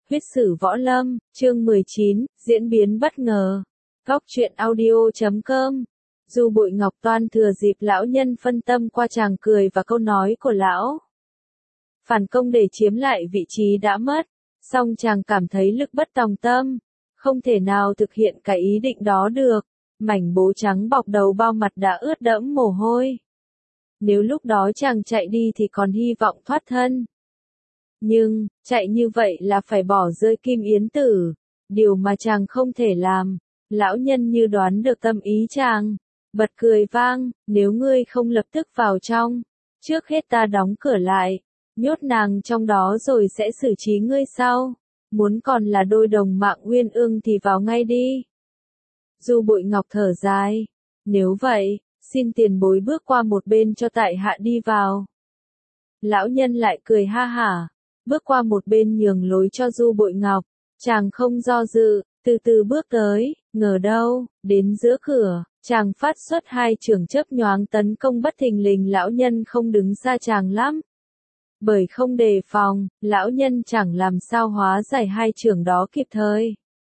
Huyết sử võ lâm, chương 19, diễn biến bất ngờ. Góc truyện audio.com. Du Bội Ngọc toan thừa dịp lão nhân phân tâm qua chàng cười và câu nói của lão. Phản công để chiếm lại vị trí đã mất, song chàng cảm thấy lực bất tòng tâm, không thể nào thực hiện cái ý định đó được. Mảnh bố trắng bọc đầu bao mặt đã ướt đẫm mồ hôi. Nếu lúc đó chàng chạy đi thì còn hy vọng thoát thân. Nhưng, chạy như vậy là phải bỏ rơi Kim Yến Tử, điều mà chàng không thể làm. Lão nhân như đoán được tâm ý chàng, bật cười vang, nếu ngươi không lập tức vào trong, trước hết ta đóng cửa lại, nhốt nàng trong đó rồi sẽ xử trí ngươi sau. Muốn còn là đôi đồng mạng uyên ương thì vào ngay đi. Du Bội Ngọc thở dài, nếu vậy, xin tiền bối bước qua một bên cho tại hạ đi vào. Lão nhân lại cười ha hả, bước qua một bên nhường lối cho Du Bội Ngọc, chàng không do dự, từ từ bước tới, ngờ đâu, đến giữa cửa, chàng phát xuất hai chưởng chớp nhoáng tấn công bất thình lình. Lão nhân không đứng xa chàng lắm. Bởi không đề phòng, lão nhân chẳng làm sao hóa giải hai chưởng đó kịp thời.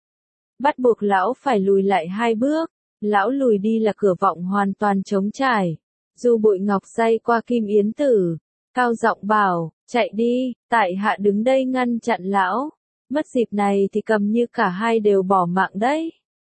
Bắt buộc lão phải lùi lại hai bước, lão lùi đi là cửa vọng hoàn toàn trống trải. Du Bội Ngọc day qua Kim Yến Tử, cao giọng bảo, chạy đi, tại hạ đứng đây ngăn chặn lão. Mất dịp này thì cầm như cả hai đều bỏ mạng đấy.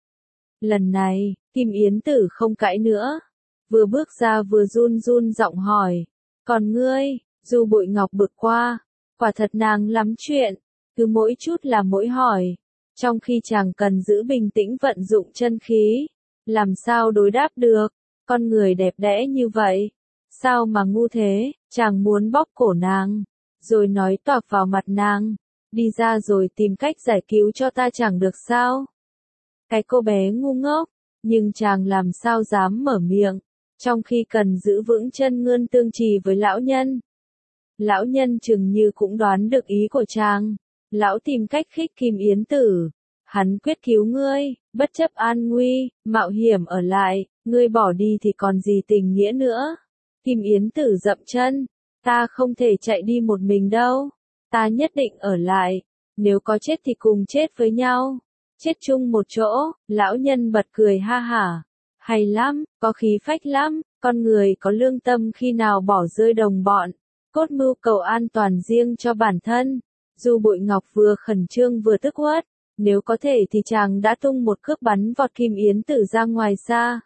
Lần này, Kim Yến Tử không cãi nữa. Vừa bước ra vừa run run giọng hỏi. Còn ngươi, Du Bội Ngọc bực qua. Quả thật nàng lắm chuyện, cứ mỗi chút là mỗi hỏi. Trong khi chàng cần giữ bình tĩnh vận dụng chân khí. Làm sao đối đáp được, con người đẹp đẽ như vậy. Sao mà ngu thế, chàng muốn bóp cổ nàng, rồi nói toạc vào mặt nàng, đi ra rồi tìm cách giải cứu cho ta chẳng được sao? Cái cô bé ngu ngốc, nhưng chàng làm sao dám mở miệng, trong khi cần giữ vững chân ngươn tương trì với lão nhân. Lão nhân chừng như cũng đoán được ý của chàng, lão tìm cách khích Kim Yến Tử, hắn quyết cứu ngươi, bất chấp an nguy, mạo hiểm ở lại, ngươi bỏ đi thì còn gì tình nghĩa nữa. Kim Yến Tử dậm chân, ta không thể chạy đi một mình đâu, ta nhất định ở lại, nếu có chết thì cùng chết với nhau, chết chung một chỗ. Lão nhân bật cười ha hả, hay lắm, có khí phách lắm, con người có lương tâm khi nào bỏ rơi đồng bọn, cốt mưu cầu an toàn riêng cho bản thân. Du Bội Ngọc vừa khẩn trương vừa tức uất, nếu có thể thì chàng đã tung một cước bắn vọt Kim Yến Tử ra ngoài xa.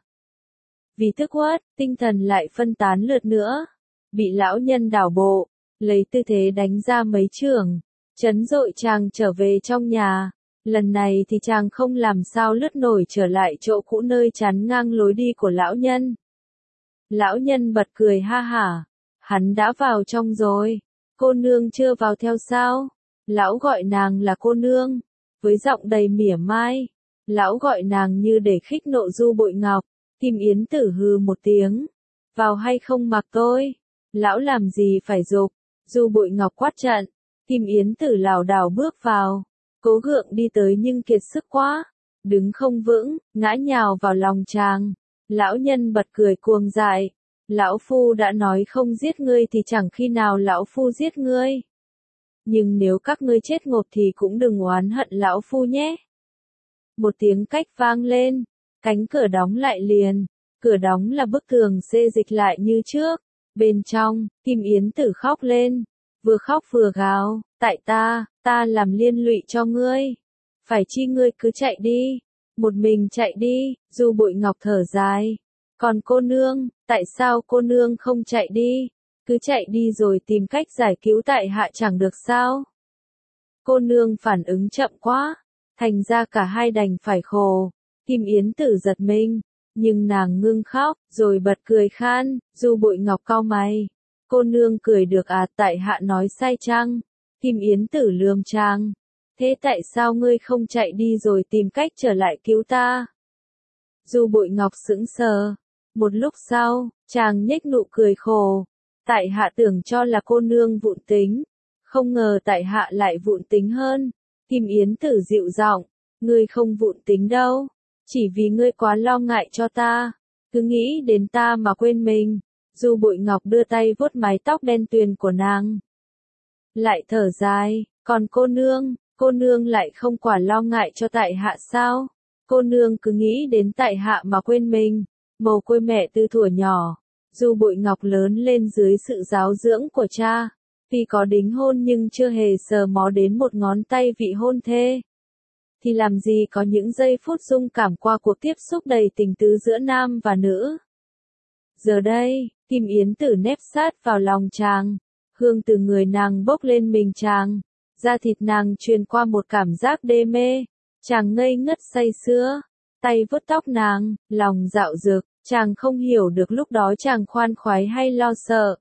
Vì tức uất, tinh thần lại phân tán lượt nữa, bị lão nhân đảo bộ, lấy tư thế đánh ra mấy chưởng, chấn dội chàng trở về trong nhà. Lần này thì chàng không làm sao lướt nổi trở lại chỗ cũ nơi chắn ngang lối đi của lão nhân. Lão nhân bật cười ha hả, hắn đã vào trong rồi, cô nương chưa vào theo sao? Lão gọi nàng là cô nương, với giọng đầy mỉa mai. Lão gọi nàng như để khích nộ Du Bội Ngọc. Kim Yến Tử hừ một tiếng, vào hay không mặc tôi, lão làm gì phải giục. Du Bội Ngọc quát trận, Kim Yến Tử lảo đảo bước vào, cố gượng đi tới nhưng kiệt sức quá, đứng không vững, ngã nhào vào lòng chàng. Lão nhân bật cười cuồng dại, lão phu đã nói không giết ngươi thì chẳng khi nào lão phu giết ngươi. Nhưng nếu các ngươi chết ngộp thì cũng đừng oán hận lão phu nhé. Một tiếng cách vang lên, cánh cửa đóng lại liền, cửa đóng là bức tường xê dịch lại như trước. Bên trong, Kim Yến Tử khóc lên, vừa khóc vừa gào, tại ta làm liên lụy cho ngươi, phải chi ngươi cứ chạy đi, một mình chạy đi. Du Bội Ngọc thở dài, còn cô nương, tại sao cô nương không chạy đi, cứ chạy đi rồi tìm cách giải cứu tại hạ chẳng được sao? Cô nương phản ứng chậm quá, thành ra cả hai đành phải khổ. Kim Yến Tử giật mình, nhưng nàng ngưng khóc, rồi bật cười khan. Du Bội Ngọc cau mày, cô nương cười được à, tại hạ nói sai chăng? Kim Yến Tử lườm chàng, thế tại sao ngươi không chạy đi rồi tìm cách trở lại cứu ta? Du Bội Ngọc sững sờ, một lúc sau, chàng nhếch nụ cười khổ, tại hạ tưởng cho là cô nương vụng tính, không ngờ tại hạ lại vụng tính hơn. Kim Yến Tử dịu giọng, ngươi không vụng tính đâu, chỉ vì ngươi quá lo ngại cho ta, cứ nghĩ đến ta mà quên mình. Du Bội Ngọc đưa tay vuốt mái tóc đen tuyền của nàng, lại thở dài, còn cô cô nương lại không quả lo ngại cho tại hạ sao? Cô nương cứ nghĩ đến tại hạ mà quên mình, mồ côi mẹ từ thuở nhỏ. Du Bội Ngọc lớn lên dưới sự giáo dưỡng của cha, tuy có đính hôn nhưng chưa hề sờ mó đến một ngón tay vị hôn thê. Thì làm gì có những giây phút dung cảm qua cuộc tiếp xúc đầy tình tứ giữa nam và nữ. Giờ đây, Kim Yến Tử nép sát vào lòng chàng, hương từ người nàng bốc lên mình chàng, da thịt nàng truyền qua một cảm giác đê mê, chàng ngây ngất say sưa, tay vuốt tóc nàng, lòng dạo dực, chàng không hiểu được lúc đó chàng khoan khoái hay lo sợ.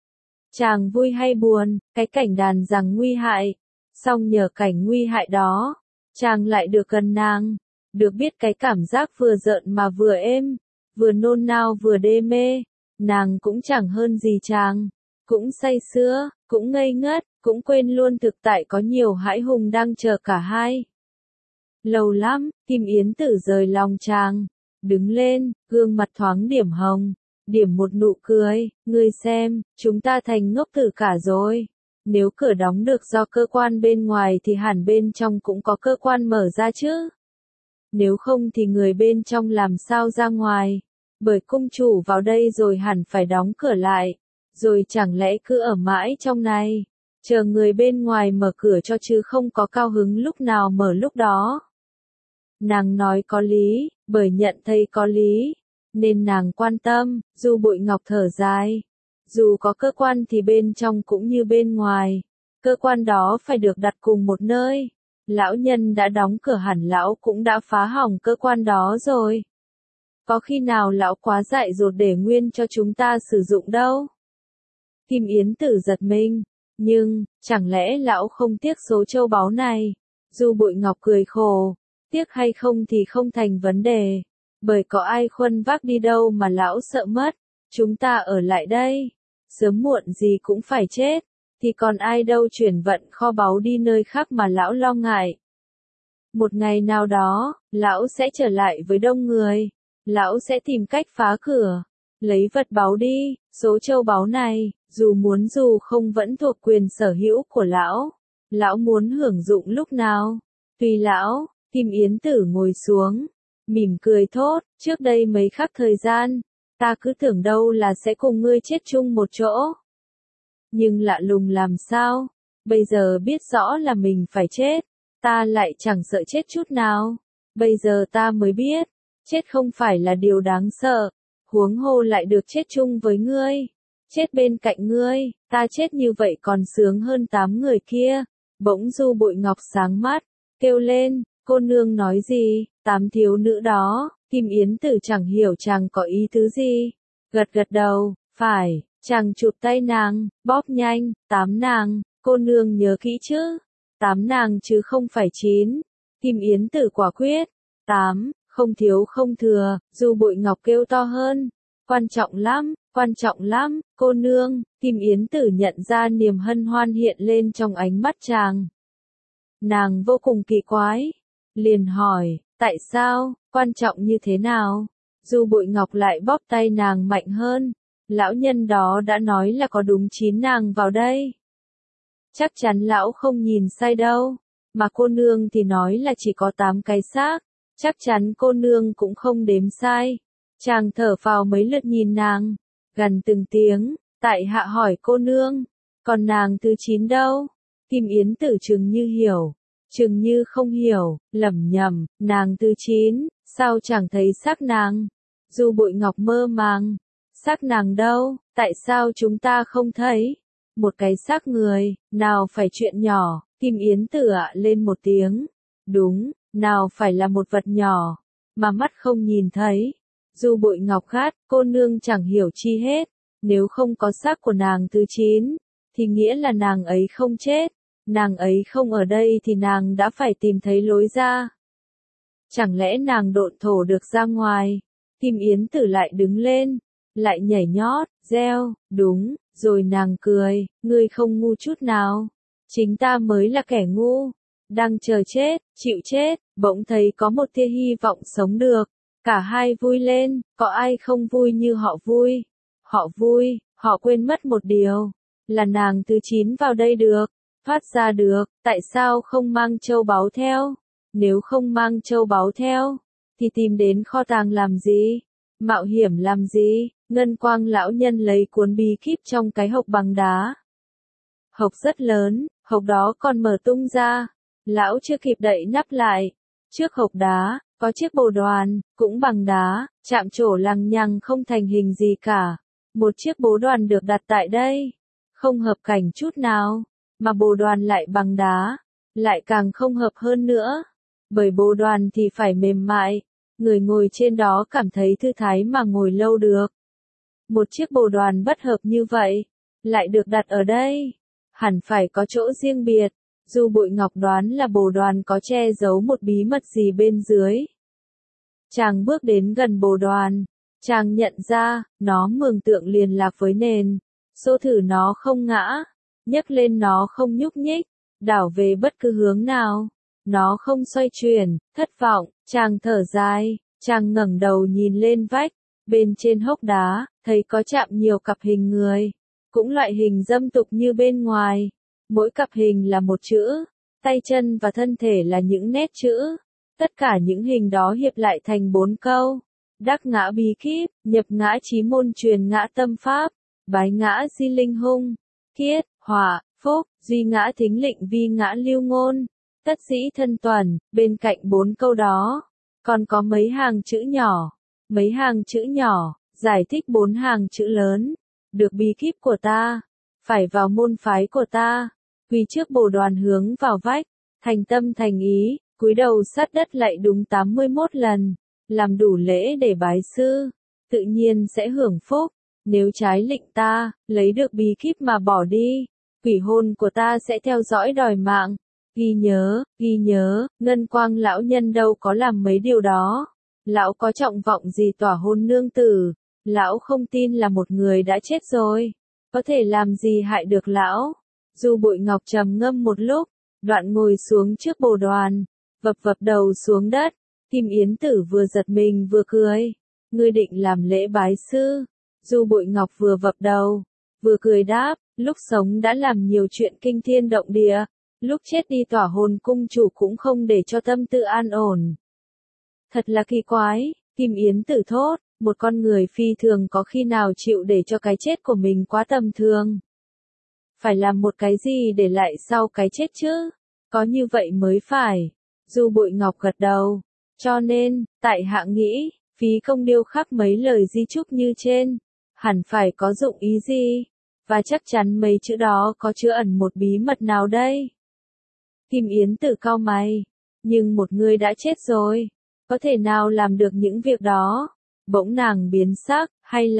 Chàng vui hay buồn, cái cảnh đàn rằng nguy hại, song nhờ cảnh nguy hại đó, chàng lại được gần nàng, được biết cái cảm giác vừa giận mà vừa êm, vừa nôn nao vừa đê mê, nàng cũng chẳng hơn gì chàng, cũng say sưa, cũng ngây ngất, cũng quên luôn thực tại có nhiều hãi hùng đang chờ cả hai. Lâu lắm, Kim Yến Tử rời lòng chàng, đứng lên, gương mặt thoáng điểm hồng, điểm một nụ cười, ngươi xem, chúng ta thành ngốc tử cả rồi. Nếu cửa đóng được do cơ quan bên ngoài thì hẳn bên trong cũng có cơ quan mở ra chứ. Nếu không thì người bên trong làm sao ra ngoài, bởi cung chủ vào đây rồi hẳn phải đóng cửa lại, rồi chẳng lẽ cứ ở mãi trong này, chờ người bên ngoài mở cửa cho chứ không có cao hứng lúc nào mở lúc đó. Nàng nói có lý, bởi nhận thấy có lý, nên nàng quan tâm. Du Bội Ngọc thở dài. Dù có cơ quan thì bên trong cũng như bên ngoài, cơ quan đó phải được đặt cùng một nơi. Lão nhân đã đóng cửa hẳn lão cũng đã phá hỏng cơ quan đó rồi. Có khi nào lão quá dại dột để nguyên cho chúng ta sử dụng đâu. Kim Yến Tử giật mình, nhưng, chẳng lẽ lão không tiếc số châu báu này? Du Bội Ngọc cười khổ, tiếc hay không thì không thành vấn đề, bởi có ai khuân vác đi đâu mà lão sợ mất, chúng ta ở lại đây, sớm muộn gì cũng phải chết, thì còn ai đâu chuyển vận kho báu đi nơi khác mà lão lo ngại. Một ngày nào đó, lão sẽ trở lại với đông người, lão sẽ tìm cách phá cửa, lấy vật báu đi, số châu báu này, dù muốn dù không vẫn thuộc quyền sở hữu của lão. Lão muốn hưởng dụng lúc nào, tùy lão. Kim Yến Tử ngồi xuống, mỉm cười thốt, trước đây mấy khắc thời gian, ta cứ tưởng đâu là sẽ cùng ngươi chết chung một chỗ. Nhưng lạ lùng làm sao, bây giờ biết rõ là mình phải chết, ta lại chẳng sợ chết chút nào. Bây giờ ta mới biết, chết không phải là điều đáng sợ, huống hồ lại được chết chung với ngươi. Chết bên cạnh ngươi, ta chết như vậy còn sướng hơn 8 người kia. Bỗng Du Bội Ngọc sáng mắt, kêu lên, cô nương nói gì, 8 thiếu nữ đó. Kim Yến Tử chẳng hiểu chàng có ý tứ gì. Gật gật đầu, phải, chàng chụp tay nàng, bóp nhanh, 8 nàng, cô nương nhớ kỹ chứ. 8 nàng chứ không phải 9. Kim Yến Tử quả quyết, 8, không thiếu không thừa. Du Bội Ngọc kêu to hơn, quan trọng lắm, cô nương. Kim Yến Tử nhận ra niềm hân hoan hiện lên trong ánh mắt chàng. Nàng vô cùng kỳ quái, liền hỏi, tại sao, quan trọng như thế nào? Du Bội Ngọc lại bóp tay nàng mạnh hơn, lão nhân đó đã nói là có đúng 9 nàng vào đây. Chắc chắn lão không nhìn sai đâu, mà cô nương thì nói là chỉ có 8 cái xác, chắc chắn cô nương cũng không đếm sai. Chàng thở phào mấy lượt nhìn nàng, gần từng tiếng, tại hạ hỏi cô nương, còn nàng thứ 9 đâu? Kim Yến Tử chừng như hiểu, chừng như không hiểu, lẩm nhẩm, nàng thứ 9, sao chẳng thấy xác nàng? Du Bội Ngọc mơ màng, xác nàng đâu, tại sao chúng ta không thấy? Một cái xác người, nào phải chuyện nhỏ. Kim Yến Tử ạ lên một tiếng, đúng, nào phải là một vật nhỏ, mà mắt không nhìn thấy. Du Bội Ngọc gắt, cô nương chẳng hiểu chi hết, nếu không có xác của nàng thứ 9, thì nghĩa là nàng ấy không chết, nàng ấy không ở đây thì nàng đã phải tìm thấy lối ra. Chẳng lẽ nàng độn thổ được ra ngoài? Kim Yến Tử lại đứng lên, lại nhảy nhót, reo, đúng, rồi nàng cười, ngươi không ngu chút nào, chính ta mới là kẻ ngu, đang chờ chết, chịu chết. Bỗng thấy có một tia hy vọng sống được. Cả hai vui lên, có ai không vui như họ vui? Họ vui, họ quên mất một điều, là nàng thứ 9 vào đây được, thoát ra được, tại sao không mang châu báu theo? Nếu không mang châu báu theo, thì tìm đến kho tàng làm gì? Mạo hiểm làm gì? Ngân Quang lão nhân lấy cuốn bí kíp trong cái hộc bằng đá. Hộc rất lớn, hộc đó còn mở tung ra. Lão chưa kịp đậy nắp lại. Trước hộc đá, có chiếc bồ đoàn, cũng bằng đá, chạm trổ lằng nhằng không thành hình gì cả. Một chiếc bồ đoàn được đặt tại đây. Không hợp cảnh chút nào, mà bồ đoàn lại bằng đá, lại càng không hợp hơn nữa. Bởi bồ đoàn thì phải mềm mại, người ngồi trên đó cảm thấy thư thái mà ngồi lâu được. Một chiếc bồ đoàn bất hợp như vậy, lại được đặt ở đây, hẳn phải có chỗ riêng biệt. Du Bội Ngọc đoán là bồ đoàn có che giấu một bí mật gì bên dưới. Chàng bước đến gần bồ đoàn, chàng nhận ra, nó mường tượng liền lạc với nền. Xô thử nó không ngã, nhấc lên nó không nhúc nhích, đảo về bất cứ hướng nào. Nó không xoay chuyển, thất vọng, chàng thở dài, chàng ngẩng đầu nhìn lên vách, bên trên hốc đá, thấy có chạm nhiều cặp hình người, cũng loại hình dâm tục như bên ngoài. Mỗi cặp hình là một chữ, tay chân và thân thể là những nét chữ. Tất cả những hình đó hiệp lại thành 4 câu. Đắc ngã bí kíp, nhập ngã chí môn truyền ngã tâm pháp, bái ngã di linh hung, kiết, hỏa, phúc, duy ngã thính lịnh vi ngã lưu ngôn, tất dĩ thân tuần. Bên cạnh 4 câu đó, còn có mấy hàng chữ nhỏ. Mấy hàng chữ nhỏ, giải thích 4 hàng chữ lớn. Được bí kíp của ta, phải vào môn phái của ta. Quỳ trước bồ đoàn hướng vào vách, thành tâm thành ý, cúi đầu sát đất lạy đúng 81 lần, làm đủ lễ để bái sư, tự nhiên sẽ hưởng phúc. Nếu trái lệnh ta, lấy được bí kíp mà bỏ đi, quỷ hồn của ta sẽ theo dõi đòi mạng. Ghi nhớ, Ngân Quang lão nhân đâu có làm mấy điều đó. Lão có trọng vọng gì tỏa hôn nương tử, lão không tin là một người đã chết rồi, có thể làm gì hại được lão. Du Bội Ngọc trầm ngâm một lúc, đoạn ngồi xuống trước bồ đoàn, vập vập đầu xuống đất. Kim Yến Tử vừa giật mình vừa cười. Ngươi định làm lễ bái sư? Du Bội Ngọc vừa vập đầu, vừa cười đáp, lúc sống đã làm nhiều chuyện kinh thiên động địa, lúc chết đi tỏa hồn cung chủ cũng không để cho tâm tư an ổn. Thật là kỳ quái, Kim Yến Tử thốt, một con người phi thường có khi nào chịu để cho cái chết của mình quá tầm thường. Phải làm một cái gì để lại sau cái chết chứ? Có như vậy mới phải. Du Bội Ngọc gật đầu. Cho nên, tại hạ nghĩ, phí công điêu khắc mấy lời di chúc như trên, hẳn phải có dụng ý gì, và chắc chắn mấy chữ đó có chứa ẩn một bí mật nào đây. Kim Yến Tử cau mày, nhưng một người đã chết rồi, có thể nào làm được những việc đó? Bỗng nàng biến sắc,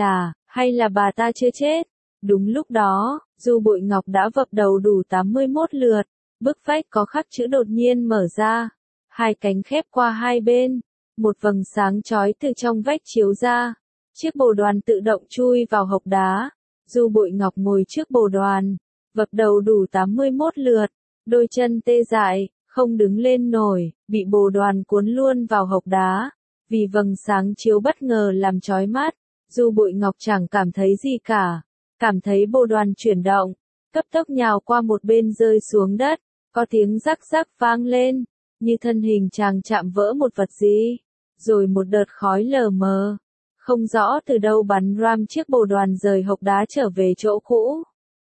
hay là bà ta chưa chết? Đúng lúc đó, Du Bội Ngọc đã vập đầu đủ 81 lượt, bức vách có khắc chữ đột nhiên mở ra, hai cánh khép qua hai bên, một vầng sáng chói từ trong vách chiếu ra, chiếc bồ đoàn tự động chui vào hộc đá. Du Bội Ngọc ngồi trước bồ đoàn, vập đầu đủ 81 lượt, đôi chân tê dại, không đứng lên nổi, bị bồ đoàn cuốn luôn vào hộc đá. Vì vầng sáng chiếu bất ngờ làm chói mắt, Du Bội Ngọc chẳng cảm thấy gì cả, cảm thấy bồ đoàn chuyển động, cấp tốc nhào qua một bên rơi xuống đất, có tiếng rắc rắc vang lên, như thân hình chàng chạm vỡ một vật gì, rồi một đợt khói lờ mờ, không rõ từ đâu bắn ram chiếc bồ đoàn rời hộc đá trở về chỗ cũ.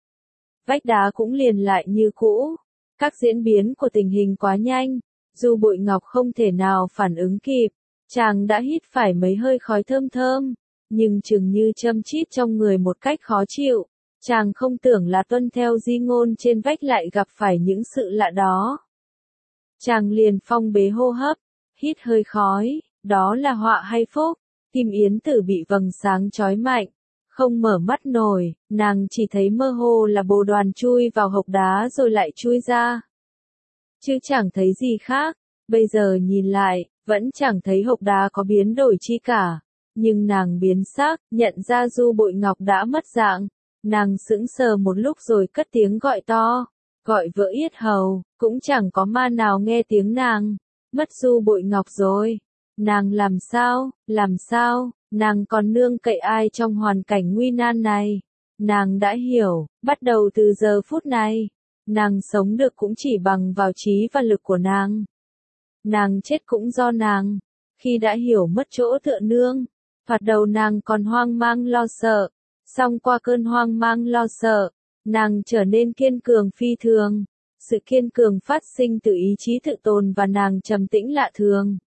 Vách đá cũng liền lại như cũ, các diễn biến của tình hình quá nhanh, Du Bội Ngọc không thể nào phản ứng kịp, chàng đã hít phải mấy hơi khói thơm thơm, nhưng chừng như châm chít trong người một cách khó chịu, chàng không tưởng là tuân theo di ngôn trên vách lại gặp phải những sự lạ đó. Chàng liền phong bế hô hấp, hít hơi khói, đó là họa hay phúc? Kim Yến Tử bị vầng sáng chói mạnh, không mở mắt nổi, nàng chỉ thấy mơ hồ là bồ đoàn chui vào hộc đá rồi lại chui ra. Chứ chẳng thấy gì khác, bây giờ nhìn lại, vẫn chẳng thấy hộc đá có biến đổi chi cả. Nhưng nàng biến sắc, nhận ra Du Bội Ngọc đã mất dạng. Nàng sững sờ một lúc rồi cất tiếng gọi to, gọi vỡ yết hầu, cũng chẳng có ma nào nghe tiếng nàng. Mất Du Bội Ngọc rồi. Nàng làm sao, nàng còn nương cậy ai trong hoàn cảnh nguy nan này. Nàng đã hiểu, bắt đầu từ giờ phút này, Nàng sống được cũng chỉ bằng vào trí và lực của nàng. Nàng chết cũng do nàng. Khi đã hiểu mất chỗ tựa nương, thoạt đầu nàng còn hoang mang lo sợ. Song qua cơn hoang mang lo sợ, nàng trở nên kiên cường phi thường. Sự kiên cường phát sinh từ ý chí tự tồn và nàng trầm tĩnh lạ thường.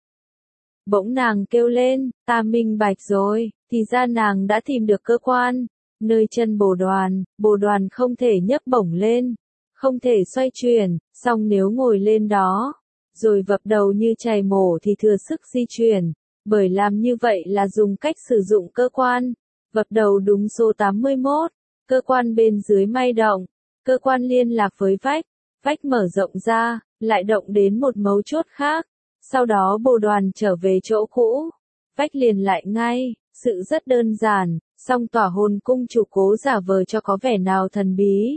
Bỗng nàng kêu lên, ta minh bạch rồi, thì ra nàng đã tìm được cơ quan, nơi chân bồ đoàn không thể nhấc bổng lên, không thể xoay chuyển, song nếu ngồi lên đó, rồi vập đầu như chày mổ thì thừa sức di chuyển, bởi làm như vậy là dùng cách sử dụng cơ quan, vập đầu đúng số 81, cơ quan bên dưới may động, cơ quan liên lạc với vách, vách mở rộng ra, lại động đến một mấu chốt khác. Sau đó bồ đoàn trở về chỗ cũ, vách liền lại ngay, sự rất đơn giản, song tỏa hồn cung chủ cố giả vờ cho có vẻ nào thần bí.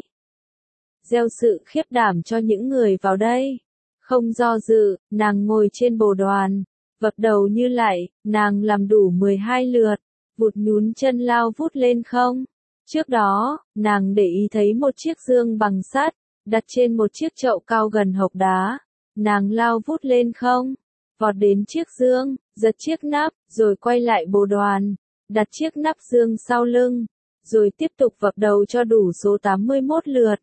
Gieo sự khiếp đảm cho những người vào đây. Không do dự, nàng ngồi trên bồ đoàn, vập đầu như lại, nàng làm đủ 12 lượt, vụt nhún chân lao vút lên không. Trước đó, nàng để ý thấy một chiếc dương bằng sắt, đặt trên một chiếc chậu cao gần hộc đá. Nàng lao vút lên không, vọt đến chiếc dương, giật chiếc nắp, rồi quay lại bồ đoàn, đặt chiếc nắp dương sau lưng, rồi tiếp tục vập đầu cho đủ số 81 lượt.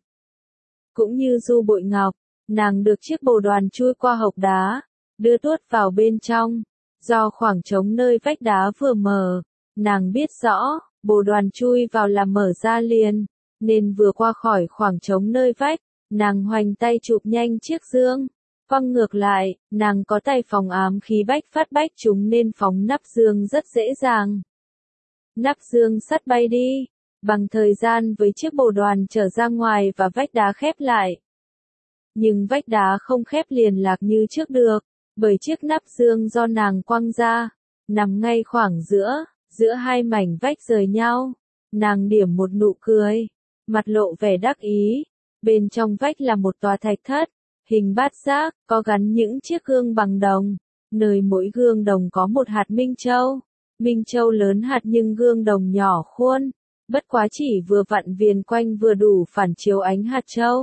Cũng như Du Bội Ngọc, nàng được chiếc bồ đoàn chui qua hộc đá, đưa tuốt vào bên trong. Do khoảng trống nơi vách đá vừa mở, nàng biết rõ, bồ đoàn chui vào là mở ra liền, nên vừa qua khỏi khoảng trống nơi vách, nàng hoành tay chụp nhanh chiếc dương. Văng ngược lại, nàng có tay phòng ám khí bách phát bách chúng nên phóng nắp dương rất dễ dàng. Nắp dương sắt bay đi, bằng thời gian với chiếc bồ đoàn trở ra ngoài và vách đá khép lại. Nhưng vách đá không khép liền lạc như trước được, bởi chiếc nắp dương do nàng quăng ra, nằm ngay khoảng giữa hai mảnh vách rời nhau. Nàng điểm một nụ cười, mặt lộ vẻ đắc ý, bên trong vách là một tòa thạch thất. Hình bát giác, có gắn những chiếc gương bằng đồng, nơi mỗi gương đồng có một hạt minh châu. Minh châu lớn hạt nhưng gương đồng nhỏ khuôn, bất quá chỉ vừa vặn viền quanh vừa đủ phản chiếu ánh hạt châu.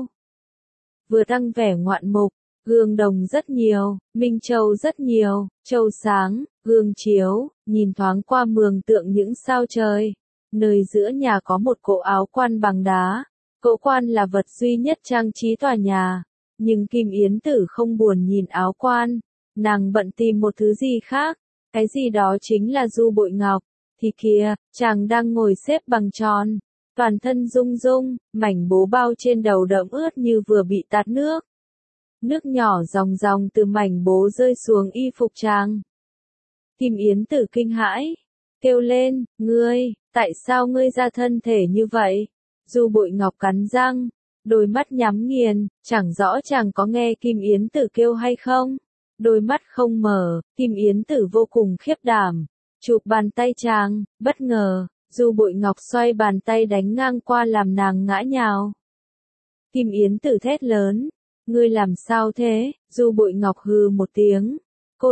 Vừa tăng vẻ ngoạn mục, gương đồng rất nhiều, minh châu rất nhiều, châu sáng, gương chiếu, nhìn thoáng qua mường tượng những sao trời. Nơi giữa nhà có một cỗ áo quan bằng đá, cỗ quan là vật duy nhất trang trí tòa nhà. Nhưng Kim Yến Tử không buồn nhìn áo quan, nàng bận tìm một thứ gì khác, cái gì đó chính là Du Bội Ngọc, thì kìa, chàng đang ngồi xếp bằng tròn, toàn thân rung rung, mảnh bố bao trên đầu đẫm ướt như vừa bị tạt nước. Nước nhỏ ròng ròng từ mảnh bố rơi xuống y phục chàng. Kim Yến Tử kinh hãi, kêu lên, ngươi, tại sao ngươi ra thân thể như vậy? Du Bội Ngọc cắn răng, đôi mắt nhắm nghiền, chẳng rõ chàng có nghe Kim Yến Tử kêu hay không. Đôi mắt không mở, Kim Yến Tử vô cùng khiếp đảm, chụp bàn tay chàng, bất ngờ, Du Bội Ngọc xoay bàn tay đánh ngang qua làm nàng ngã nhào. Kim Yến Tử thét lớn, ngươi làm sao thế? Du Bội Ngọc hừ một tiếng, cô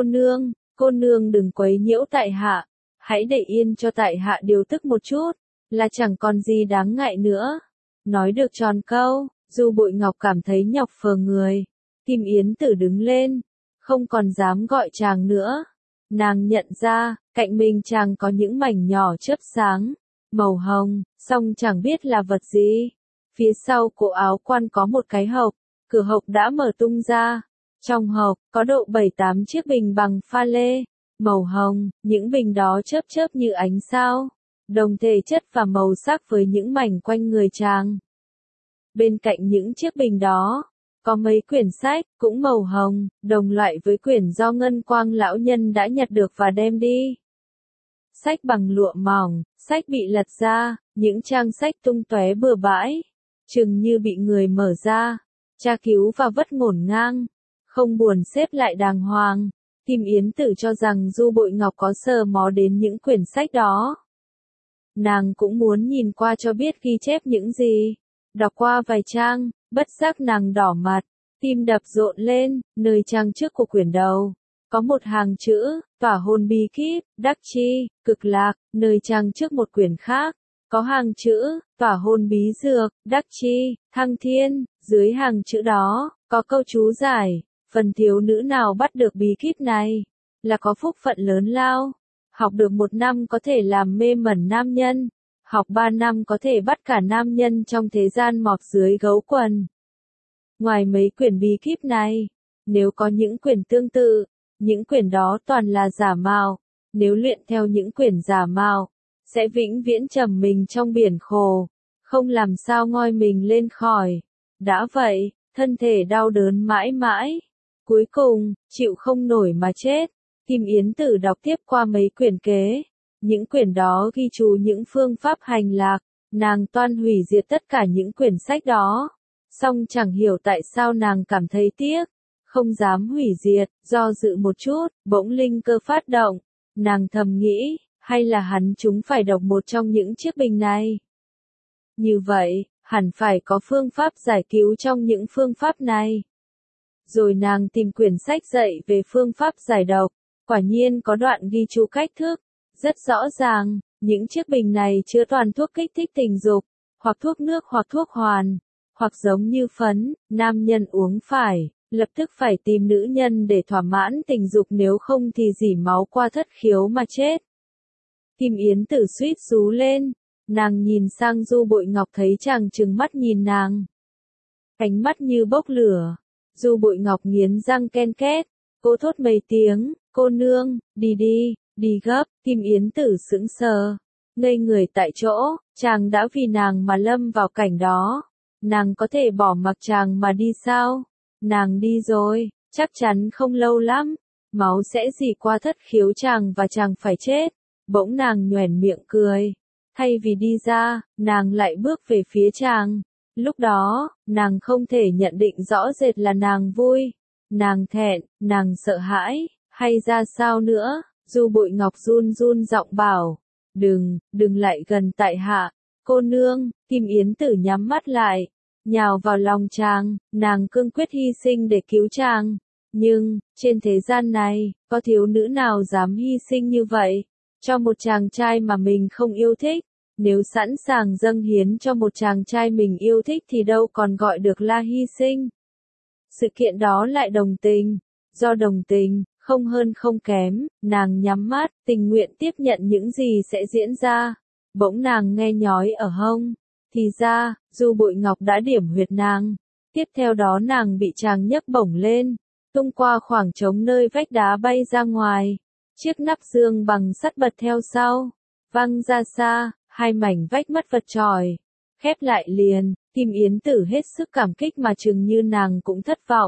nương đừng quấy nhiễu tại hạ, hãy để yên cho tại hạ điều tức một chút, là chẳng còn gì đáng ngại nữa. Nói được tròn câu, Du Bội Ngọc cảm thấy nhọc phờ người. Kim Yến Tử đứng lên, không còn dám gọi chàng nữa. Nàng nhận ra, cạnh mình chàng có những mảnh nhỏ chớp sáng, màu hồng, song chẳng biết là vật gì. Phía sau cổ áo quan có một cái hộc, cửa hộc đã mở tung ra. Trong hộc, có độ 7-8 chiếc bình bằng pha lê, màu hồng, những bình đó chớp chớp như ánh sao. Đồng thể chất và màu sắc với những mảnh quanh người chàng. Bên cạnh những chiếc bình đó, có mấy quyển sách, cũng màu hồng, đồng loại với quyển do Ngân Quang lão nhân đã nhặt được và đem đi. Sách bằng lụa mỏng, sách bị lật ra, những trang sách tung tóe bừa bãi, chừng như bị người mở ra, tra cứu và vất ngổn ngang, không buồn xếp lại đàng hoàng. Kim Yến Tử cho rằng Du Bội Ngọc có sờ mó đến những quyển sách đó. Nàng cũng muốn nhìn qua cho biết ghi chép những gì. Đọc qua vài trang, bất giác nàng đỏ mặt, tim đập rộn lên, nơi trang trước của quyển đầu. Có một hàng chữ, tỏa hồn bí kíp, đắc chi, cực lạc, nơi trang trước một quyển khác. Có hàng chữ, tỏa hồn bí dược, đắc chi, thăng thiên, Dưới hàng chữ đó, có câu chú giải, phần thiếu nữ nào bắt được bí kíp này, là có phúc phận lớn lao. Học được 1 năm có thể làm mê mẩn nam nhân, học 3 năm có thể bắt cả nam nhân trong thế gian mọt dưới gấu quần. Ngoài mấy quyển bí kíp này, nếu có những quyển tương tự, những quyển đó toàn là giả mạo. Nếu luyện theo những quyển giả mạo, sẽ vĩnh viễn trầm mình trong biển khổ, không làm sao ngoi mình lên khỏi. Đã vậy, thân thể đau đớn mãi mãi, cuối cùng, chịu không nổi mà chết. Kim Yến Tử đọc tiếp qua mấy quyển kế. Những quyển đó ghi chú những phương pháp hành lạc, nàng toan hủy diệt tất cả những quyển sách đó. Song chẳng hiểu tại sao nàng cảm thấy tiếc, không dám hủy diệt, do dự một chút, bỗng linh cơ phát động. Nàng thầm nghĩ, hay là hắn chúng phải đọc một trong những chiếc bình này. Như vậy, hẳn phải có phương pháp giải cứu trong những phương pháp này. Rồi nàng tìm quyển sách dạy về phương pháp giải độc, quả nhiên có đoạn ghi chú cách thức, rất rõ ràng, những chiếc bình này chứa toàn thuốc kích thích tình dục, hoặc thuốc nước hoặc thuốc hoàn, hoặc giống như phấn, nam nhân uống phải, lập tức phải tìm nữ nhân để thỏa mãn tình dục nếu không thì rỉ máu qua thất khiếu mà chết. Kim Yến Tử suýt rú lên, nàng nhìn sang Du Bội Ngọc thấy chàng trừng mắt nhìn nàng. Cánh mắt như bốc lửa, Du Bội Ngọc nghiến răng ken két, cô thốt mấy tiếng, cô nương, đi gấp, Kim Yến Tử sững sờ, ngây người tại chỗ, chàng đã vì nàng mà lâm vào cảnh đó, nàng có thể bỏ mặc chàng mà đi sao? Nàng đi rồi, chắc chắn không lâu lắm, máu sẽ rỉ qua thất khiếu chàng và chàng phải chết. Bỗng nàng nhoẻn miệng cười, thay vì đi ra, nàng lại bước về phía chàng. Lúc đó, nàng không thể nhận định rõ rệt là nàng vui, nàng thẹn, nàng sợ hãi, hay ra sao nữa. Du Bội Ngọc run run giọng bảo, đừng lại gần tại hạ, cô nương. Kim Yến Tử nhắm mắt lại, nhào vào lòng chàng, nàng cương quyết hy sinh để cứu chàng. Nhưng, trên thế gian này, có thiếu nữ nào dám hy sinh như vậy, cho một chàng trai mà mình không yêu thích? Nếu sẵn sàng dâng hiến cho một chàng trai mình yêu thích thì đâu còn gọi được là hy sinh. Sự kiện đó lại đồng tình, do đồng tình, không hơn không kém, nàng nhắm mắt, tình nguyện tiếp nhận những gì sẽ diễn ra. Bỗng nàng nghe nhói ở hông, thì ra, Du Bội Ngọc đã điểm huyệt nàng. Tiếp theo đó nàng bị chàng nhấc bổng lên, tung qua khoảng trống nơi vách đá bay ra ngoài. Chiếc nắp dương bằng sắt bật theo sau, văng ra xa, hai mảnh vách mất vật tròi, khép lại liền. Kim Yến Tử hết sức cảm kích mà chừng như nàng cũng thất vọng.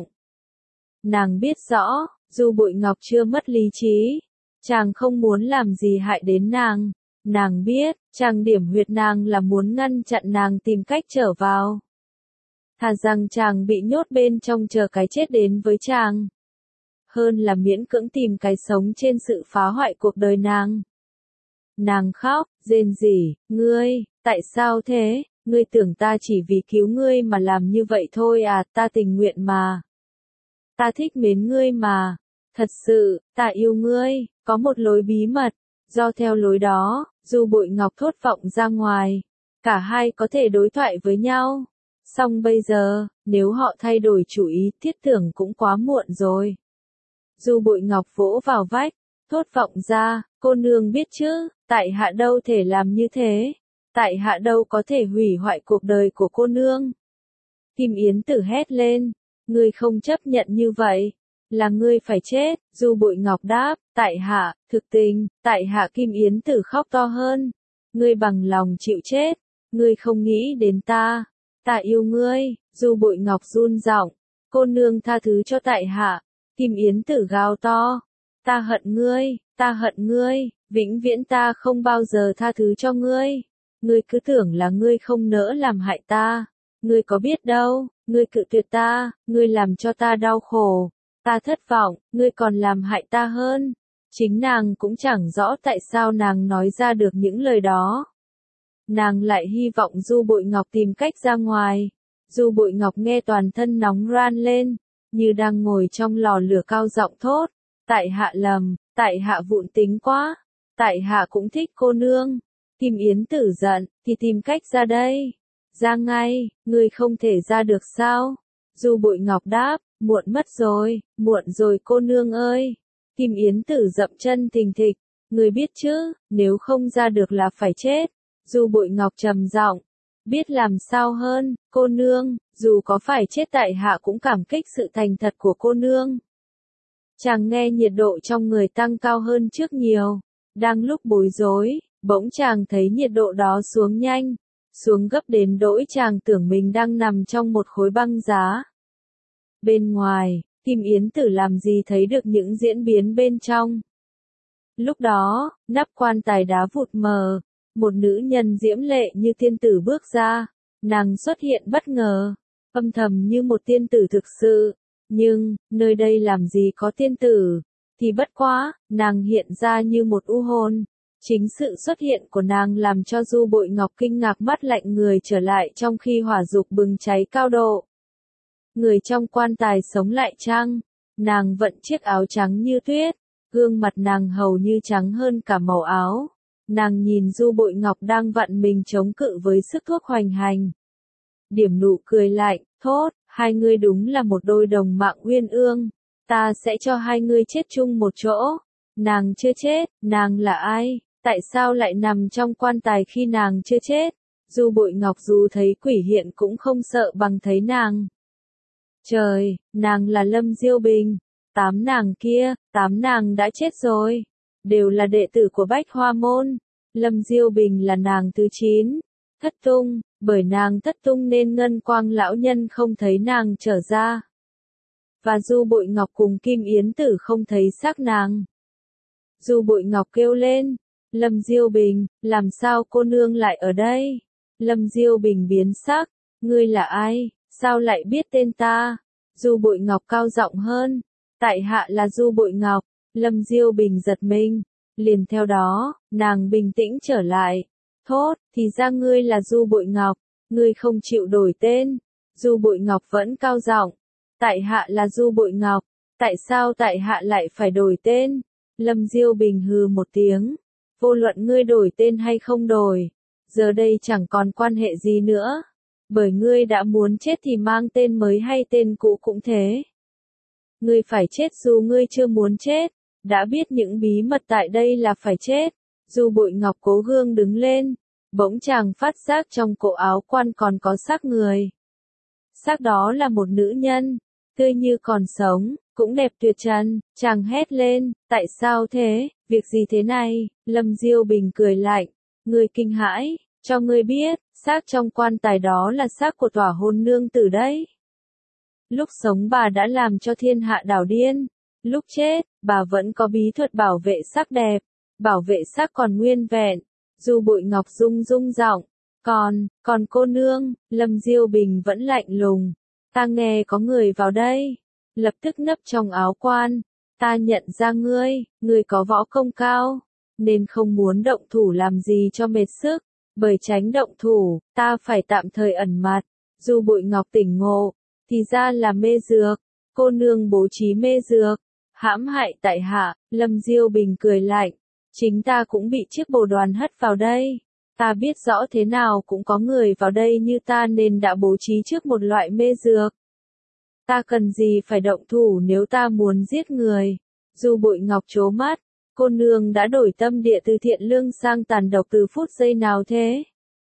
Nàng biết rõ, Du Bội Ngọc chưa mất lý trí, chàng không muốn làm gì hại đến nàng. Nàng biết, chàng điểm huyệt nàng là muốn ngăn chặn nàng tìm cách trở vào. Thà rằng chàng bị nhốt bên trong chờ cái chết đến với chàng, hơn là miễn cưỡng tìm cái sống trên sự phá hoại cuộc đời nàng. Nàng khóc, rên rỉ, ngươi, tại sao thế? Ngươi tưởng ta chỉ vì cứu ngươi mà làm như vậy thôi à? Ta tình nguyện mà. Ta thích mến ngươi mà. Thật sự, ta yêu ngươi. Có một lối bí mật, do theo lối đó, Du Bội Ngọc thốt vọng ra ngoài. Cả hai có thể đối thoại với nhau. Song bây giờ, nếu họ thay đổi chủ ý, thiết tưởng cũng quá muộn rồi. Du Bội Ngọc vỗ vào vách, thốt vọng ra, cô nương biết chứ, tại hạ đâu thể làm như thế, tại hạ đâu có thể hủy hoại cuộc đời của cô nương. Kim Yến Tử hét lên, ngươi không chấp nhận như vậy, là ngươi phải chết. Du Bội Ngọc đáp, tại hạ, thực tình, tại hạ. Kim Yến Tử khóc to hơn, ngươi bằng lòng chịu chết, ngươi không nghĩ đến ta, ta yêu ngươi. Du Bội Ngọc run giọng, cô nương tha thứ cho tại hạ. Kim Yến Tử gào to, ta hận ngươi, vĩnh viễn ta không bao giờ tha thứ cho ngươi. Ngươi cứ tưởng là ngươi không nỡ làm hại ta, ngươi có biết đâu, ngươi cự tuyệt ta, ngươi làm cho ta đau khổ, ta thất vọng, ngươi còn làm hại ta hơn. Chính nàng cũng chẳng rõ tại sao nàng nói ra được những lời đó. Nàng lại hy vọng Du Bội Ngọc tìm cách ra ngoài. Du Bội Ngọc nghe toàn thân nóng ran lên, như đang ngồi trong lò lửa cao giọng thốt, tại hạ lầm, tại hạ vụng tính quá, tại hạ cũng thích cô nương. Kim Yến Tử giận, thì tìm cách ra đây. Ra ngay, ngươi không thể ra được sao? Du Bội Ngọc đáp, muộn mất rồi cô nương ơi. Kim Yến Tử dậm chân thình thịch, ngươi biết chứ, nếu không ra được là phải chết. Du Bội Ngọc trầm giọng, biết làm sao hơn, cô nương, dù có phải chết tại hạ cũng cảm kích sự thành thật của cô nương. Chàng nghe nhiệt độ trong người tăng cao hơn trước nhiều, đang lúc bối rối, bỗng chàng thấy nhiệt độ đó xuống nhanh, xuống gấp đến nỗi chàng tưởng mình đang nằm trong một khối băng giá. Bên ngoài, Kim Yến Tử làm gì thấy được những diễn biến bên trong. Lúc đó, nắp quan tài đá vụt mờ, một nữ nhân diễm lệ như tiên tử bước ra, nàng xuất hiện bất ngờ, âm thầm như một tiên tử thực sự, nhưng, nơi đây làm gì có tiên tử, thì bất quá, nàng hiện ra như một u hồn. Chính sự xuất hiện của nàng làm cho Du Bội Ngọc kinh ngạc mắt lạnh người trở lại trong khi hỏa dục bừng cháy cao độ. Người trong quan tài sống lại chăng? Nàng vận chiếc áo trắng như tuyết, gương mặt nàng hầu như trắng hơn cả màu áo. Nàng nhìn Du Bội Ngọc đang vặn mình chống cự với sức thuốc hoành hành. Điểm nụ cười lạnh, thốt, hai ngươi đúng là một đôi đồng mạng uyên ương. Ta sẽ cho hai ngươi chết chung một chỗ. Nàng chưa chết, nàng là ai? Tại sao lại nằm trong quan tài khi nàng chưa chết? Du Bội Ngọc dù thấy quỷ hiện cũng không sợ bằng thấy nàng. Trời, nàng là Lâm Diêu Bình. 8 nàng kia, 8 nàng đã chết rồi. Đều là đệ tử của Bách Hoa Môn. Lâm Diêu Bình là nàng thứ 9. Thất tung, bởi nàng thất tung nên Ngân Quang lão nhân không thấy nàng trở ra. Và Du Bội Ngọc cùng Kim Yến Tử không thấy xác nàng. Du Bội Ngọc kêu lên, Lâm Diêu Bình, làm sao cô nương lại ở đây? Lâm Diêu Bình biến sắc, ngươi là ai, sao lại biết tên ta? Du Bội Ngọc cao giọng hơn, tại hạ là Du Bội Ngọc. Lâm Diêu Bình giật mình, liền theo đó, nàng bình tĩnh trở lại, thốt, thì ra ngươi là Du Bội Ngọc, ngươi không chịu đổi tên. Du Bội Ngọc vẫn cao giọng, tại hạ là Du Bội Ngọc, tại sao tại hạ lại phải đổi tên? Lâm Diêu Bình hừ một tiếng, vô luận ngươi đổi tên hay không đổi, giờ đây chẳng còn quan hệ gì nữa, bởi ngươi đã muốn chết thì mang tên mới hay tên cũ cũng thế. Ngươi phải chết dù ngươi chưa muốn chết, đã biết những bí mật tại đây là phải chết. Du Bội Ngọc cố gương đứng lên, bỗng chàng phát giác trong cổ áo quan còn có xác người. Xác đó là một nữ nhân, tươi như còn sống, cũng đẹp tuyệt trần. Chàng hét lên, tại sao thế, việc gì thế này? Lâm Diêu Bình cười lạnh, ngươi kinh hãi, cho ngươi biết, xác trong quan tài đó là xác của Tỏa Hồn Nương Tử đấy. Lúc sống bà đã làm cho thiên hạ đảo điên, lúc chết, bà vẫn có bí thuật bảo vệ xác đẹp, bảo vệ xác còn nguyên vẹn. Du Bội Ngọc rung rung giọng, còn cô nương, Lâm Diêu Bình vẫn lạnh lùng, ta nghe có người vào đây, lập tức nấp trong áo quan, ta nhận ra ngươi có võ công cao, nên không muốn động thủ làm gì cho mệt sức, bởi tránh động thủ, ta phải tạm thời ẩn mặt. Du Bội Ngọc tỉnh ngộ, thì ra là mê dược, cô nương bố trí mê dược, hãm hại tại hạ. Lâm Diêu Bình cười lạnh, chính ta cũng bị chiếc bồ đoàn hất vào đây. Ta biết rõ thế nào cũng có người vào đây như ta nên đã bố trí trước một loại mê dược. Ta cần gì phải động thủ nếu ta muốn giết người? Du Bội Ngọc trố mắt, cô nương đã đổi tâm địa từ thiện lương sang tàn độc từ phút giây nào thế?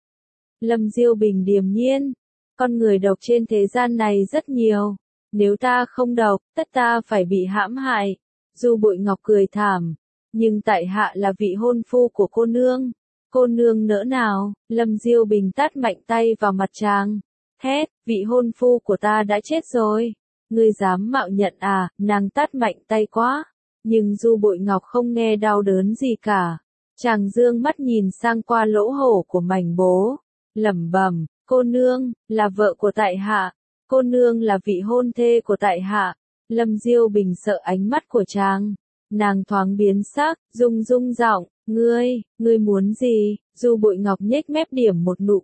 Lâm Diêu Bình điềm nhiên, con người độc trên thế gian này rất nhiều, nếu ta không độc, tất ta phải bị hãm hại. Du Bội Ngọc cười thảm, nhưng tại hạ là vị hôn phu của cô nương nỡ nào? Lâm Diêu Bình tát mạnh tay vào mặt chàng, thét, vị hôn phu của ta đã chết rồi, ngươi dám mạo nhận à? Nàng tát mạnh tay quá, nhưng Du Bội Ngọc không nghe đau đớn gì cả. Chàng dương mắt nhìn sang qua lỗ hổ của mảnh bố, lẩm bẩm, cô nương, là vợ của tại hạ, cô nương là vị hôn thê của tại hạ. Lâm Diêu Bình sợ ánh mắt của chàng, nàng thoáng biến sắc, rung rung giọng, ngươi muốn gì? Du Bội Ngọc nhếch mép điểm một nụ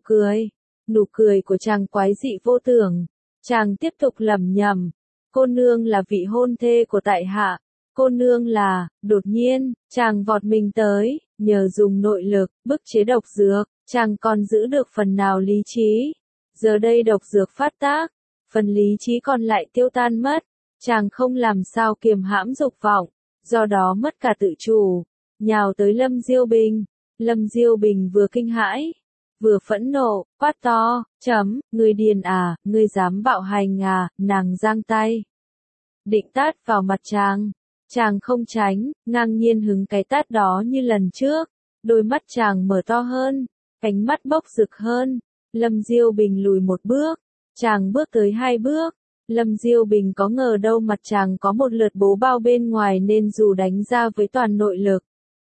cười của chàng quái dị vô tưởng. Chàng tiếp tục lẩm nhẩm, cô nương là vị hôn thê của tại hạ, cô nương là. Đột nhiên, chàng vọt mình tới, nhờ dùng nội lực, bức chế độc dược, chàng còn giữ được phần nào lý trí. Giờ đây độc dược phát tác, phần lý trí còn lại tiêu tan mất, chàng không làm sao kiềm hãm dục vọng, do đó mất cả tự chủ, nhào tới Lâm Diêu Bình. Lâm Diêu Bình vừa kinh hãi, vừa phẫn nộ, quát to, người điên à, ngươi dám bạo hành à, nàng giang tay. Định tát vào mặt chàng không tránh, ngang nhiên hứng cái tát đó như lần trước, đôi mắt chàng mở to hơn, cánh mắt bốc rực hơn, Lâm Diêu Bình lùi một bước, chàng bước tới 2 bước, Lâm Diêu Bình có ngờ đâu mặt chàng có một lượt bố bao bên ngoài nên dù đánh ra với toàn nội lực.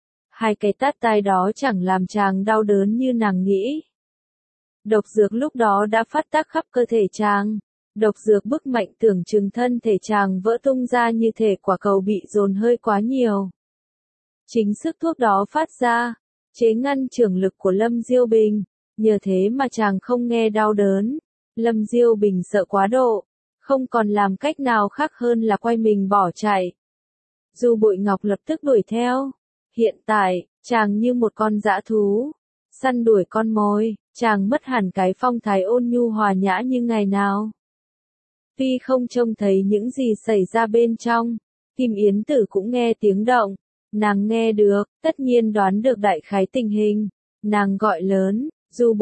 2 cái tát tai đó chẳng làm chàng đau đớn như nàng nghĩ. Độc dược lúc đó đã phát tác khắp cơ thể chàng. Độc dược bức mạnh tưởng chừng thân thể chàng vỡ tung ra như thể quả cầu bị dồn hơi quá nhiều. Chính sức thuốc đó phát ra, chế ngăn chưởng lực của Lâm Diêu Bình, nhờ thế mà chàng không nghe đau đớn. Lâm Diêu Bình sợ quá độ, không còn làm cách nào khác hơn là quay mình bỏ chạy. Du Bội Ngọc lập tức đuổi theo. Hiện tại, chàng như một con dã thú, săn đuổi con mồi, chàng mất hẳn cái phong thái ôn nhu hòa nhã như ngày nào. Tuy không trông thấy những gì xảy ra bên trong, Kim Yến Tử cũng nghe tiếng động. Nàng nghe được, tất nhiên đoán được đại khái tình hình. Nàng gọi lớn, Du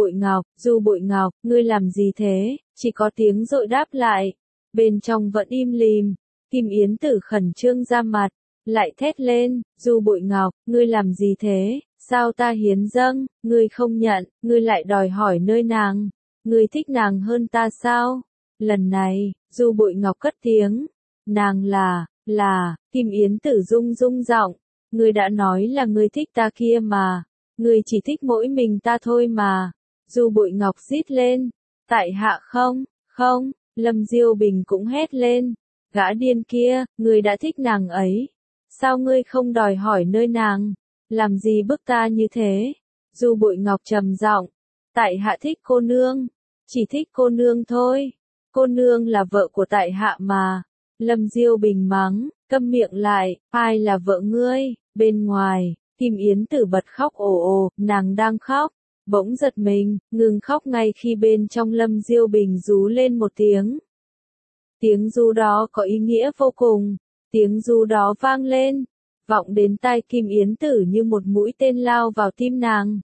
Bội Ngọc, ngươi làm gì thế? Chỉ có tiếng dội đáp lại. Bên trong vẫn im lìm. Kim Yến Tử khẩn trương ra mặt, lại thét lên, Du Bội Ngọc, ngươi làm gì thế? Sao ta hiến dâng, ngươi không nhận, ngươi lại đòi hỏi nơi nàng. Ngươi thích nàng hơn ta sao? Lần này, Du Bội Ngọc cất tiếng. Nàng là, Kim Yến Tử rung rung giọng. Ngươi đã nói là ngươi thích ta kia mà. Ngươi chỉ thích mỗi mình ta thôi mà. Du Bội Ngọc rít lên. Tại hạ không, Lâm Diêu Bình cũng hét lên. Gã điên kia, ngươi đã thích nàng ấy. Sao ngươi không đòi hỏi nơi nàng? Làm gì bức ta như thế? Du Bội Ngọc trầm giọng. Tại hạ thích cô nương. Chỉ thích cô nương thôi. Cô nương là vợ của tại hạ mà. Lâm Diêu Bình mắng, câm miệng lại, ai là vợ ngươi? Bên ngoài, Kim Yến Tử bật khóc ồ ồ, nàng đang khóc. Bỗng giật mình, ngừng khóc ngay khi bên trong Lâm Diêu Bình rú lên một tiếng. Tiếng rú đó có ý nghĩa vô cùng. Tiếng rú đó vang lên, vọng đến tai Kim Yến Tử như một mũi tên lao vào tim nàng.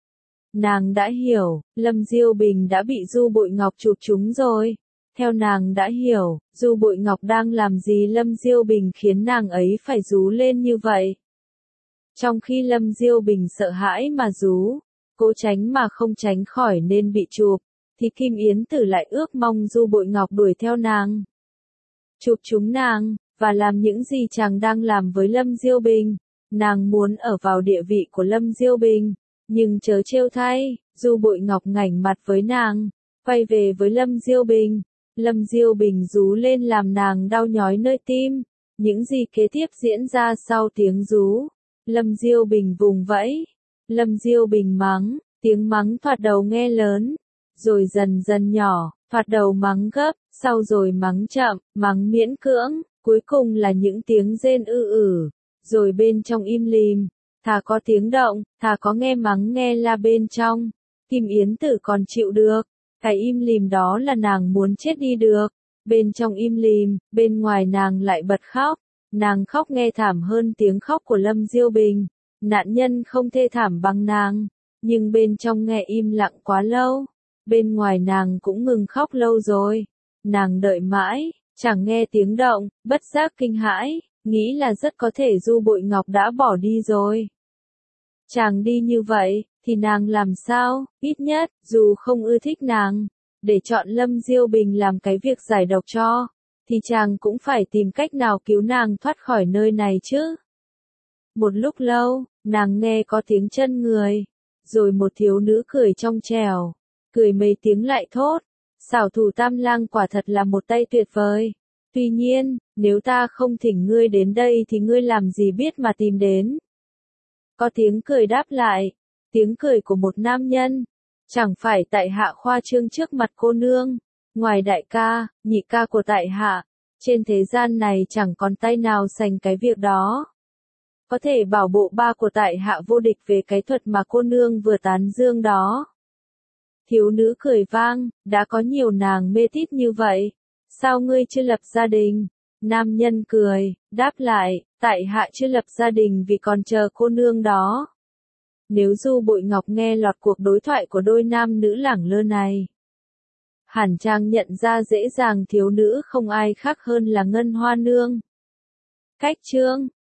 Nàng đã hiểu, Lâm Diêu Bình đã bị Du Bội Ngọc chụp trúng rồi. Theo nàng đã hiểu, Du Bội Ngọc đang làm gì Lâm Diêu Bình khiến nàng ấy phải rú lên như vậy. Trong khi Lâm Diêu Bình sợ hãi mà rú, cố tránh mà không tránh khỏi nên bị chụp, thì Kim Yến Tử lại ước mong Du Bội Ngọc đuổi theo nàng. Chụp trúng nàng, và làm những gì chàng đang làm với Lâm Diêu Bình. Nàng muốn ở vào địa vị của Lâm Diêu Bình, nhưng chớ trêu thay, Du Bội Ngọc ngảnh mặt với nàng, quay về với Lâm Diêu Bình. Lâm Diêu Bình rú lên làm nàng đau nhói nơi tim. Những gì kế tiếp diễn ra sau tiếng rú? Lâm Diêu Bình vùng vẫy. Lâm Diêu Bình mắng, tiếng mắng thoạt đầu nghe lớn, rồi dần dần nhỏ, thoạt đầu mắng gấp, sau rồi mắng chậm, mắng miễn cưỡng, cuối cùng là những tiếng rên rồi bên trong im lìm, thà có tiếng động, thà có nghe mắng nghe la bên trong. Kim Yến Tử còn chịu được, cái im lìm đó là nàng muốn chết đi được. Bên trong im lìm, bên ngoài nàng lại bật khóc. Nàng khóc nghe thảm hơn tiếng khóc của Lâm Diêu Bình. Nạn nhân không thê thảm bằng nàng, nhưng bên trong nghe im lặng quá lâu. Bên ngoài nàng cũng ngừng khóc lâu rồi. Nàng đợi mãi, chẳng nghe tiếng động, bất giác kinh hãi, nghĩ là rất có thể Du Bội Ngọc đã bỏ đi rồi. Chàng đi như vậy, thì nàng làm sao, ít nhất, dù không ưa thích nàng, để chọn Lâm Diêu Bình làm cái việc giải độc cho, thì chàng cũng phải tìm cách nào cứu nàng thoát khỏi nơi này chứ. Một lúc lâu, nàng nghe có tiếng chân người, rồi một thiếu nữ cười trong trẻo, cười mấy tiếng lại thốt, xảo thủ Tam Lang quả thật là một tay tuyệt vời. Tuy nhiên, nếu ta không thỉnh ngươi đến đây thì ngươi làm gì biết mà tìm đến. Có tiếng cười đáp lại, tiếng cười của một nam nhân. Chẳng phải tại hạ khoa trương trước mặt cô nương, ngoài đại ca, nhị ca của tại hạ, trên thế gian này chẳng còn tay nào sành cái việc đó. Có thể bảo bộ ba của tại hạ vô địch về cái thuật mà cô nương vừa tán dương đó. Thiếu nữ cười vang, đã có nhiều nàng mê tít như vậy. Sao ngươi chưa lập gia đình? Nam nhân cười, đáp lại, tại hạ chưa lập gia đình vì còn chờ cô nương đó. Nếu Du Bội Ngọc nghe lọt cuộc đối thoại của đôi nam nữ lẳng lơ này, hẳn chàng nhận ra dễ dàng thiếu nữ không ai khác hơn là Ngân Hoa Nương. Cách chương